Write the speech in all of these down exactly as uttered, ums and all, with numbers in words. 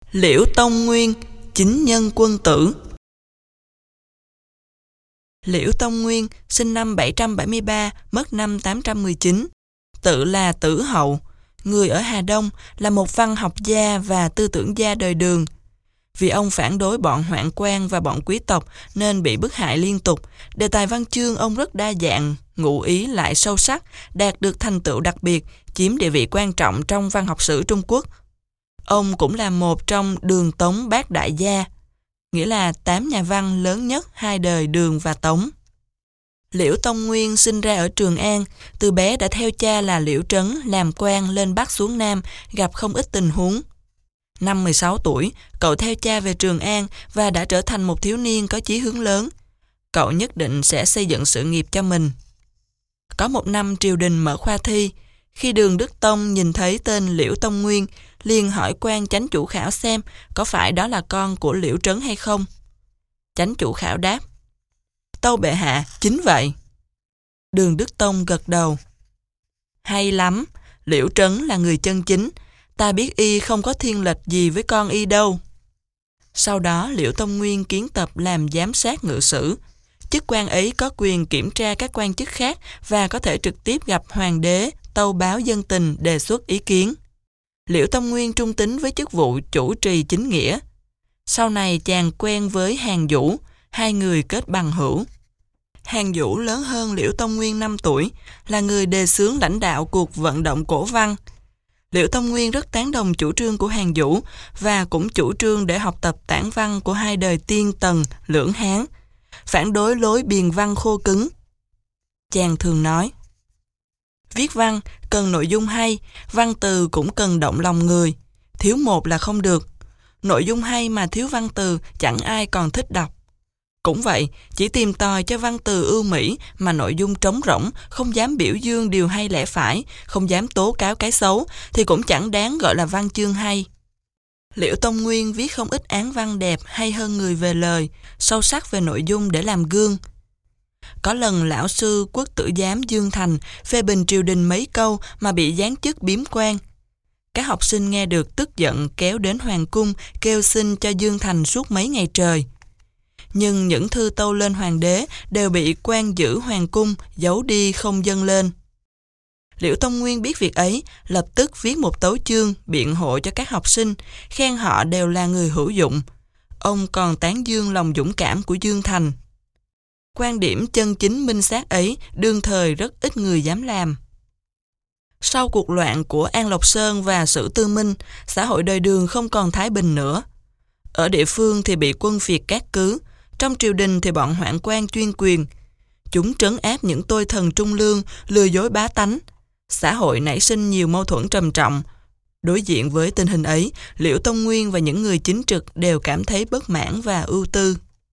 Liễu Tông Nguyên, chính nhân quân tử. Liễu Tông Nguyên sinh năm bảy trăm bảy mươi ba, mất năm tám trăm mười chín, tự là Tử Hậu, người ở Hà Đông, là một văn học gia và tư tưởng gia đời Đường. Vì ông phản đối bọn hoạn quan và bọn quý tộc nên bị bức hại liên tục. Đề tài văn chương ông rất đa dạng, ngụ ý lại sâu sắc, đạt được thành tựu đặc biệt, chiếm địa vị quan trọng trong văn học sử Trung Quốc. Ông cũng là một trong Đường Tống bát đại gia, nghĩa là tám nhà văn lớn nhất hai đời Đường và Tống. Liễu Tông Nguyên sinh ra ở Trường An, từ bé đã theo cha là Liễu Trấn làm quan lên Bắc xuống Nam, gặp không ít tình huống. Năm mười sáu tuổi, cậu theo cha về Trường An và đã trở thành một thiếu niên có chí hướng lớn. Cậu nhất định sẽ xây dựng sự nghiệp cho mình. Có một năm triều đình mở khoa thi, khi Đường Đức Tông nhìn thấy tên Liễu Tông Nguyên, liền hỏi quan chánh chủ khảo xem có phải đó là con của Liễu Trấn hay không. Chánh chủ khảo đáp: "Tâu bệ hạ, chính vậy." Đường Đức Tông gật đầu: "Hay lắm, Liễu Trấn là người chân chính, ta biết y không có thiên lệch gì với con y đâu." Sau đó Liễu Tông Nguyên kiến tập làm giám sát ngự sử. Chức quan ấy có quyền kiểm tra các quan chức khác và có thể trực tiếp gặp hoàng đế, tâu báo dân tình, đề xuất ý kiến. Liễu Tông Nguyên trung tín với chức vụ chủ trì chính nghĩa. Sau này chàng quen với Hàn Vũ, hai người kết bằng hữu. Hàn Vũ lớn hơn Liễu Tông Nguyên năm tuổi, là người đề xướng lãnh đạo cuộc vận động cổ văn. Liễu Tông Nguyên rất tán đồng chủ trương của Hàn Vũ và cũng chủ trương để học tập tản văn của hai đời Tiên Tần, Lưỡng Hán, phản đối lối biền văn khô cứng. Chàng thường nói: "Viết văn cần nội dung hay, văn từ cũng cần động lòng người, thiếu một là không được. Nội dung hay mà thiếu văn từ chẳng ai còn thích đọc. Cũng vậy, chỉ tìm tòi cho văn từ ưu mỹ mà nội dung trống rỗng, không dám biểu dương điều hay lẽ phải, không dám tố cáo cái xấu, thì cũng chẳng đáng gọi là văn chương hay." Liễu Tông Nguyên viết không ít án văn đẹp, hay hơn người về lời, sâu sắc về nội dung để làm gương. Có lần lão sư Quốc tử giám Dương Thành phê bình triều đình mấy câu mà bị giáng chức biếm quan. Các học sinh nghe được tức giận kéo đến hoàng cung kêu xin cho Dương Thành suốt mấy ngày trời. Nhưng những thư tâu lên hoàng đế đều bị quan giữ hoàng cung giấu đi không dâng lên. Liễu Tông Nguyên biết việc ấy, lập tức viết một tấu chương biện hộ cho các học sinh, khen họ đều là người hữu dụng. Ông còn tán dương lòng dũng cảm của Dương Thành. Quan điểm chân chính minh xác ấy đương thời rất ít người dám làm. Sau cuộc loạn của An Lộc Sơn và Sử Tư Minh, xã hội đời Đường không còn thái bình nữa. Ở địa phương thì bị quân phiệt cát cứ, trong triều đình thì bọn hoạn quan chuyên quyền. Chúng trấn áp những tôi thần trung lương, lừa dối bá tánh. Xã hội nảy sinh nhiều mâu thuẫn trầm trọng. Đối diện với tình hình ấy, Liễu Tông Nguyên và những người chính trực đều cảm thấy bất mãn và ưu tư.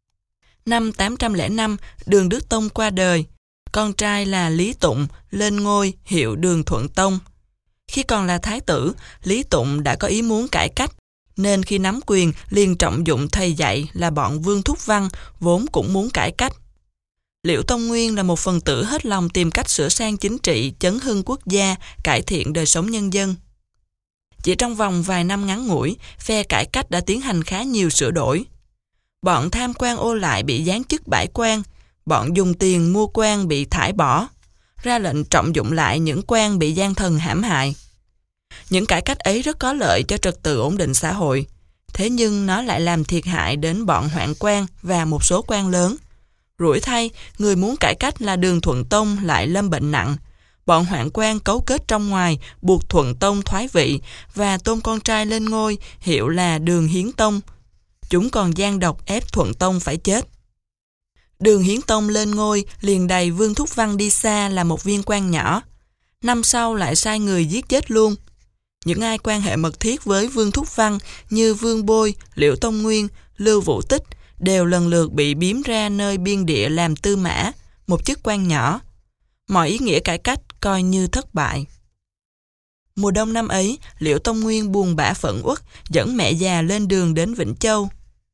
Năm tám trăm lẻ năm, Đường Đức Tông qua đời. Con trai là Lý Tụng lên ngôi hiệu Đường Thuận Tông. Khi còn là thái tử, Lý Tụng đã có ý muốn cải cách, nên khi nắm quyền liền trọng dụng thầy dạy là bọn Vương Thúc Văn, vốn cũng muốn cải cách. Liễu Tông Nguyên là một phần tử hết lòng tìm cách sửa sang chính trị, chấn hưng quốc gia, cải thiện đời sống nhân dân. Chỉ trong vòng vài năm ngắn ngủi, phe cải cách đã tiến hành khá nhiều sửa đổi. Bọn tham quan ô lại bị giáng chức bãi quan, bọn dùng tiền mua quan bị thải bỏ, ra lệnh trọng dụng lại những quan bị gian thần hãm hại. Những cải cách ấy rất có lợi cho trật tự ổn định xã hội, thế nhưng nó lại làm thiệt hại đến bọn hoạn quan và một số quan lớn. Rủi thay, người muốn cải cách là Đường Thuận Tông lại lâm bệnh nặng. Bọn hoạn quan cấu kết trong ngoài buộc Thuận Tông thoái vị và tôn con trai lên ngôi hiệu là Đường Hiến Tông. Chúng còn gian độc ép Thuận Tông phải chết. Đường Hiến Tông lên ngôi liền đày Vương Thúc Văn đi xa là một viên quan nhỏ. Năm sau lại sai người giết chết luôn. Những ai quan hệ mật thiết với Vương Thúc Văn như Vương Bôi, Liễu Tông Nguyên, Lưu Vũ Tích đều lần lượt bị biếm ra nơi biên địa làm tư mã, một chức quan nhỏ. Mọi ý nghĩa cải cách coi như thất bại. Mùa đông năm ấy, Liễu Tông Nguyên buồn bã phẫn uất, dẫn mẹ già lên đường đến Vĩnh Châu.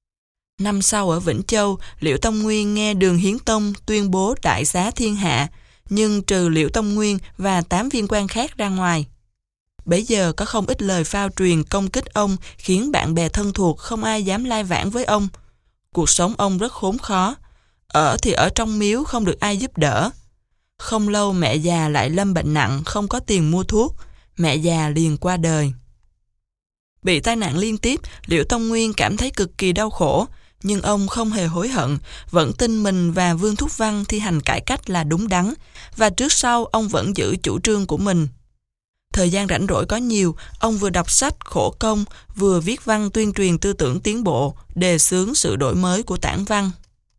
Năm sau ở Vĩnh Châu, Liễu Tông Nguyên nghe Đường Hiến Tông tuyên bố đại xá thiên hạ, nhưng trừ Liễu Tông Nguyên và tám viên quan khác ra ngoài. Bấy giờ có không ít lời phao truyền công kích ông khiến bạn bè thân thuộc không ai dám lai vãng với ông. Cuộc sống ông rất khốn khó. Ở thì ở trong miếu không được ai giúp đỡ. Không lâu mẹ già lại lâm bệnh nặng, không có tiền mua thuốc. Mẹ già liền qua đời. Bị tai nạn liên tiếp, Liễu Tông Nguyên cảm thấy cực kỳ đau khổ, nhưng ông không hề hối hận, vẫn tin mình và Vương Thúc Văn thi hành cải cách là đúng đắn, và trước sau ông vẫn giữ chủ trương của mình. Thời gian rảnh rỗi có nhiều, ông vừa đọc sách khổ công, vừa viết văn tuyên truyền tư tưởng tiến bộ, đề xướng sự đổi mới của tản văn.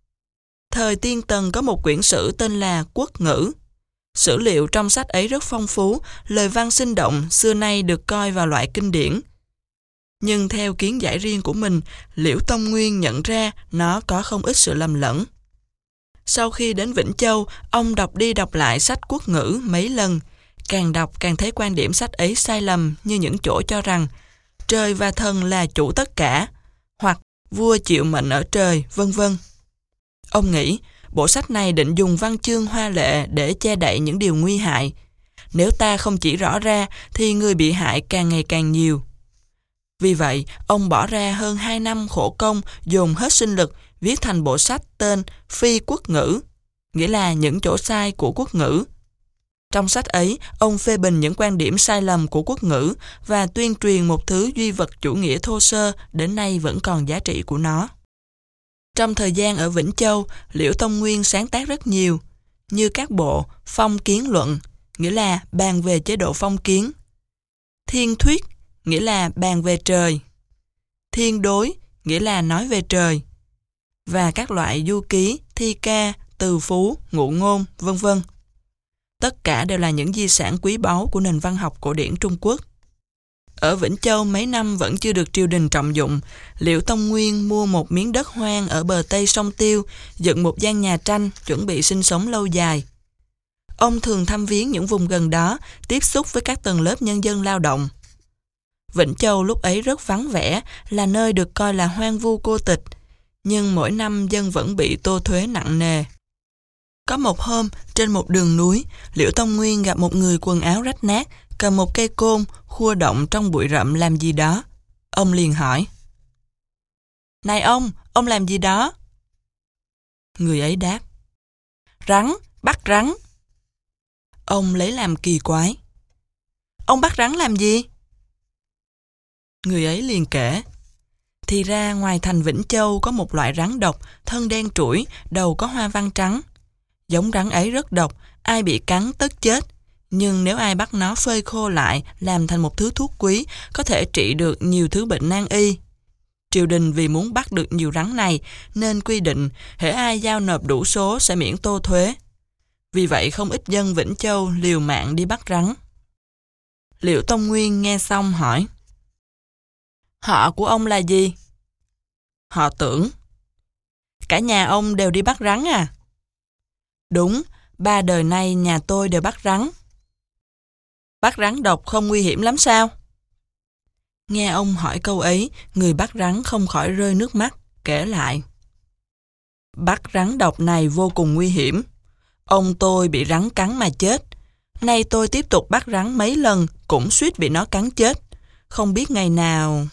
Thời Tiên Tần có một quyển sử tên là Quốc ngữ. Sử liệu trong sách ấy rất phong phú, lời văn sinh động, xưa nay được coi vào loại kinh điển. Nhưng theo kiến giải riêng của mình, Liễu Tông Nguyên nhận ra nó có không ít sự lầm lẫn. Sau khi đến Vĩnh Châu, ông đọc đi đọc lại sách Quốc ngữ mấy lần. Càng đọc càng thấy quan điểm sách ấy sai lầm, như những chỗ cho rằng trời và thần là chủ tất cả, hoặc vua chịu mệnh ở trời, vân vân. Ông nghĩ bộ sách này định dùng văn chương hoa lệ để che đậy những điều nguy hại. Nếu ta không chỉ rõ ra thì người bị hại càng ngày càng nhiều. Vì vậy, ông bỏ ra hơn hai năm khổ công, dồn hết sinh lực viết thành bộ sách tên Phi Quốc ngữ, nghĩa là những chỗ sai của quốc ngữ. Trong sách ấy, ông phê bình những quan điểm sai lầm của quốc ngữ và tuyên truyền một thứ duy vật chủ nghĩa thô sơ đến nay vẫn còn giá trị của nó. Trong thời gian ở Vĩnh Châu, Liễu Tông Nguyên sáng tác rất nhiều, như các bộ Phong Kiến Luận, nghĩa là bàn về chế độ phong kiến, Thiên Thuyết, nghĩa là bàn về trời, Thiên Đối, nghĩa là nói về trời, và các loại du ký, thi ca, từ phú, ngụ ngôn, vân vân. Tất cả đều là những di sản quý báu của nền văn học cổ điển Trung Quốc. Ở Vĩnh Châu mấy năm vẫn chưa được triều đình trọng dụng, Liễu Tông Nguyên mua một miếng đất hoang ở bờ tây sông Tiêu, dựng một gian nhà tranh, chuẩn bị sinh sống lâu dài. Ông thường thăm viếng những vùng gần đó, tiếp xúc với các tầng lớp nhân dân lao động. Vĩnh Châu lúc ấy rất vắng vẻ, là nơi được coi là hoang vu cô tịch, nhưng mỗi năm dân vẫn bị tô thuế nặng nề. Có một hôm, trên một đường núi, Liễu Tông Nguyên gặp một người quần áo rách nát, cầm một cây côn, khua động trong bụi rậm làm gì đó. Ông liền hỏi: "Này ông, ông làm gì đó?" Người ấy đáp: "Rắn, bắt rắn." Ông lấy làm kỳ quái: "Ông bắt rắn làm gì?" Người ấy liền kể: Thì ra ngoài thành Vĩnh Châu có một loại rắn độc, thân đen trũi, đầu có hoa văn trắng. Giống rắn ấy rất độc, ai bị cắn tất chết. Nhưng nếu ai bắt nó phơi khô lại, làm thành một thứ thuốc quý, có thể trị được nhiều thứ bệnh nan y. Triều đình vì muốn bắt được nhiều rắn này, nên quy định hễ ai giao nộp đủ số sẽ miễn tô thuế. Vì vậy không ít dân Vĩnh Châu liều mạng đi bắt rắn. Liễu Tông Nguyên nghe xong hỏi: "Họ của ông là gì?" "Họ Tưởng." "Cả nhà ông đều đi bắt rắn à?" "Đúng, ba đời nay nhà tôi đều bắt rắn." "Bắt rắn độc không nguy hiểm lắm sao?" Nghe ông hỏi câu ấy, người bắt rắn không khỏi rơi nước mắt, kể lại: "Bắt rắn độc này vô cùng nguy hiểm. Ông tôi bị rắn cắn mà chết. Nay tôi tiếp tục bắt rắn mấy lần, cũng suýt bị nó cắn chết. Không biết ngày nào...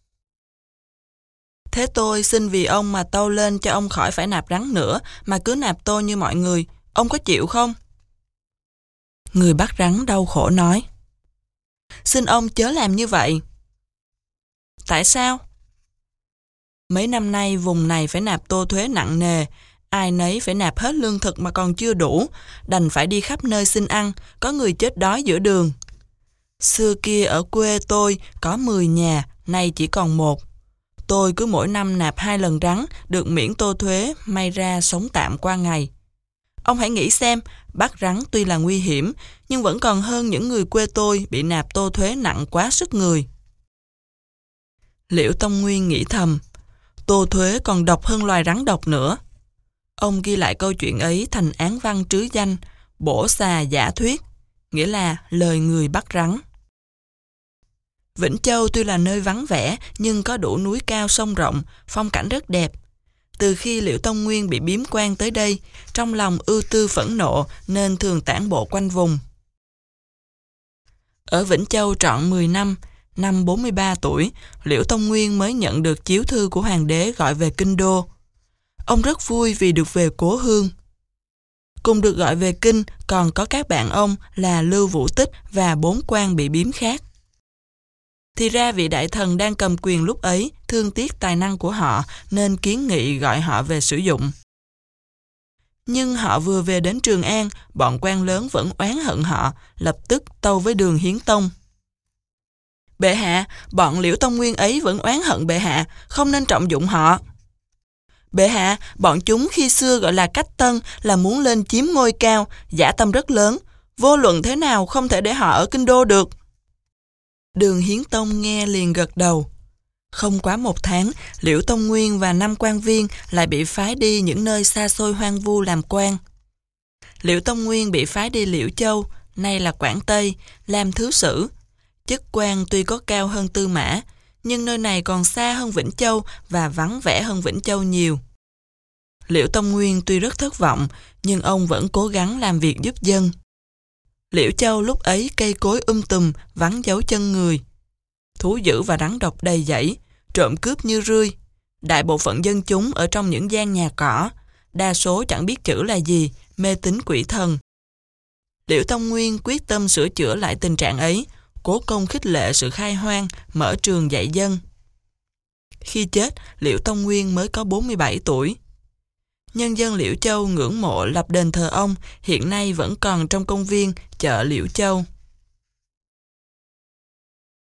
Thế tôi xin vì ông mà tâu lên cho ông khỏi phải nạp rắn nữa, mà cứ nạp tôi như mọi người. Ông có chịu không?" Người bắt rắn đau khổ nói: "Xin ông chớ làm như vậy." "Tại sao?" "Mấy năm nay vùng này phải nạp tô thuế nặng nề, ai nấy phải nạp hết lương thực mà còn chưa đủ, đành phải đi khắp nơi xin ăn, có người chết đói giữa đường. Xưa kia ở quê tôi có mười nhà, nay chỉ còn một. Tôi cứ mỗi năm nạp hai lần rắn, được miễn tô thuế, may ra sống tạm qua ngày. Ông hãy nghĩ xem, bắt rắn tuy là nguy hiểm, nhưng vẫn còn hơn những người quê tôi bị nạp tô thuế nặng quá sức người." Liễu Tông Nguyên nghĩ thầm, tô thuế còn độc hơn loài rắn độc nữa. Ông ghi lại câu chuyện ấy thành án văn trứ danh Bổ Xà Giả Thuyết, nghĩa là lời người bắt rắn. Vĩnh Châu tuy là nơi vắng vẻ nhưng có đủ núi cao sông rộng, phong cảnh rất đẹp. Từ khi Liễu Tông Nguyên bị biếm quan tới đây, trong lòng ưu tư phẫn nộ nên thường tản bộ quanh vùng. Ở Vĩnh Châu trọn mười năm, năm bốn mươi ba tuổi, Liễu Tông Nguyên mới nhận được chiếu thư của hoàng đế gọi về kinh đô. Ông rất vui vì được về cố hương. Cùng được gọi về kinh còn có các bạn ông là Lưu Vũ Tích và bốn quan bị biếm khác. Thì ra vị đại thần đang cầm quyền lúc ấy thương tiếc tài năng của họ nên kiến nghị gọi họ về sử dụng. Nhưng họ vừa về đến Trường An, bọn quan lớn vẫn oán hận họ, lập tức tâu với Đường Hiến Tông. Bệ hạ, bọn Liễu Tông Nguyên ấy vẫn oán hận bệ hạ, không nên trọng dụng họ. Bệ hạ, bọn chúng khi xưa gọi là Cách Tân là muốn lên chiếm ngôi cao, dã tâm rất lớn, vô luận thế nào không thể để họ ở kinh đô được. Đường Hiến Tông nghe liền gật đầu. Không quá một tháng, Liễu Tông Nguyên và năm quan viên lại bị phái đi những nơi xa xôi hoang vu làm quan. Liễu Tông Nguyên bị phái đi Liễu Châu, nay là Quảng Tây, làm thứ sử. Chức quan tuy có cao hơn Tư Mã, nhưng nơi này còn xa hơn Vĩnh Châu và vắng vẻ hơn Vĩnh Châu nhiều. Liễu Tông Nguyên tuy rất thất vọng, nhưng ông vẫn cố gắng làm việc giúp dân. Liễu Châu lúc ấy cây cối um tùm, vắng dấu chân người. Thú dữ và rắn độc đầy dẫy, trộm cướp như rươi. Đại bộ phận dân chúng ở trong những gian nhà cỏ, đa số chẳng biết chữ là gì, mê tín quỷ thần. Liễu Tông Nguyên quyết tâm sửa chữa lại tình trạng ấy, cố công khích lệ sự khai hoang, mở trường dạy dân. Khi chết, Liễu Tông Nguyên mới có bốn mươi bảy tuổi. Nhân dân Liễu Châu ngưỡng mộ lập đền thờ ông, hiện nay vẫn còn trong công viên chợ Liễu Châu.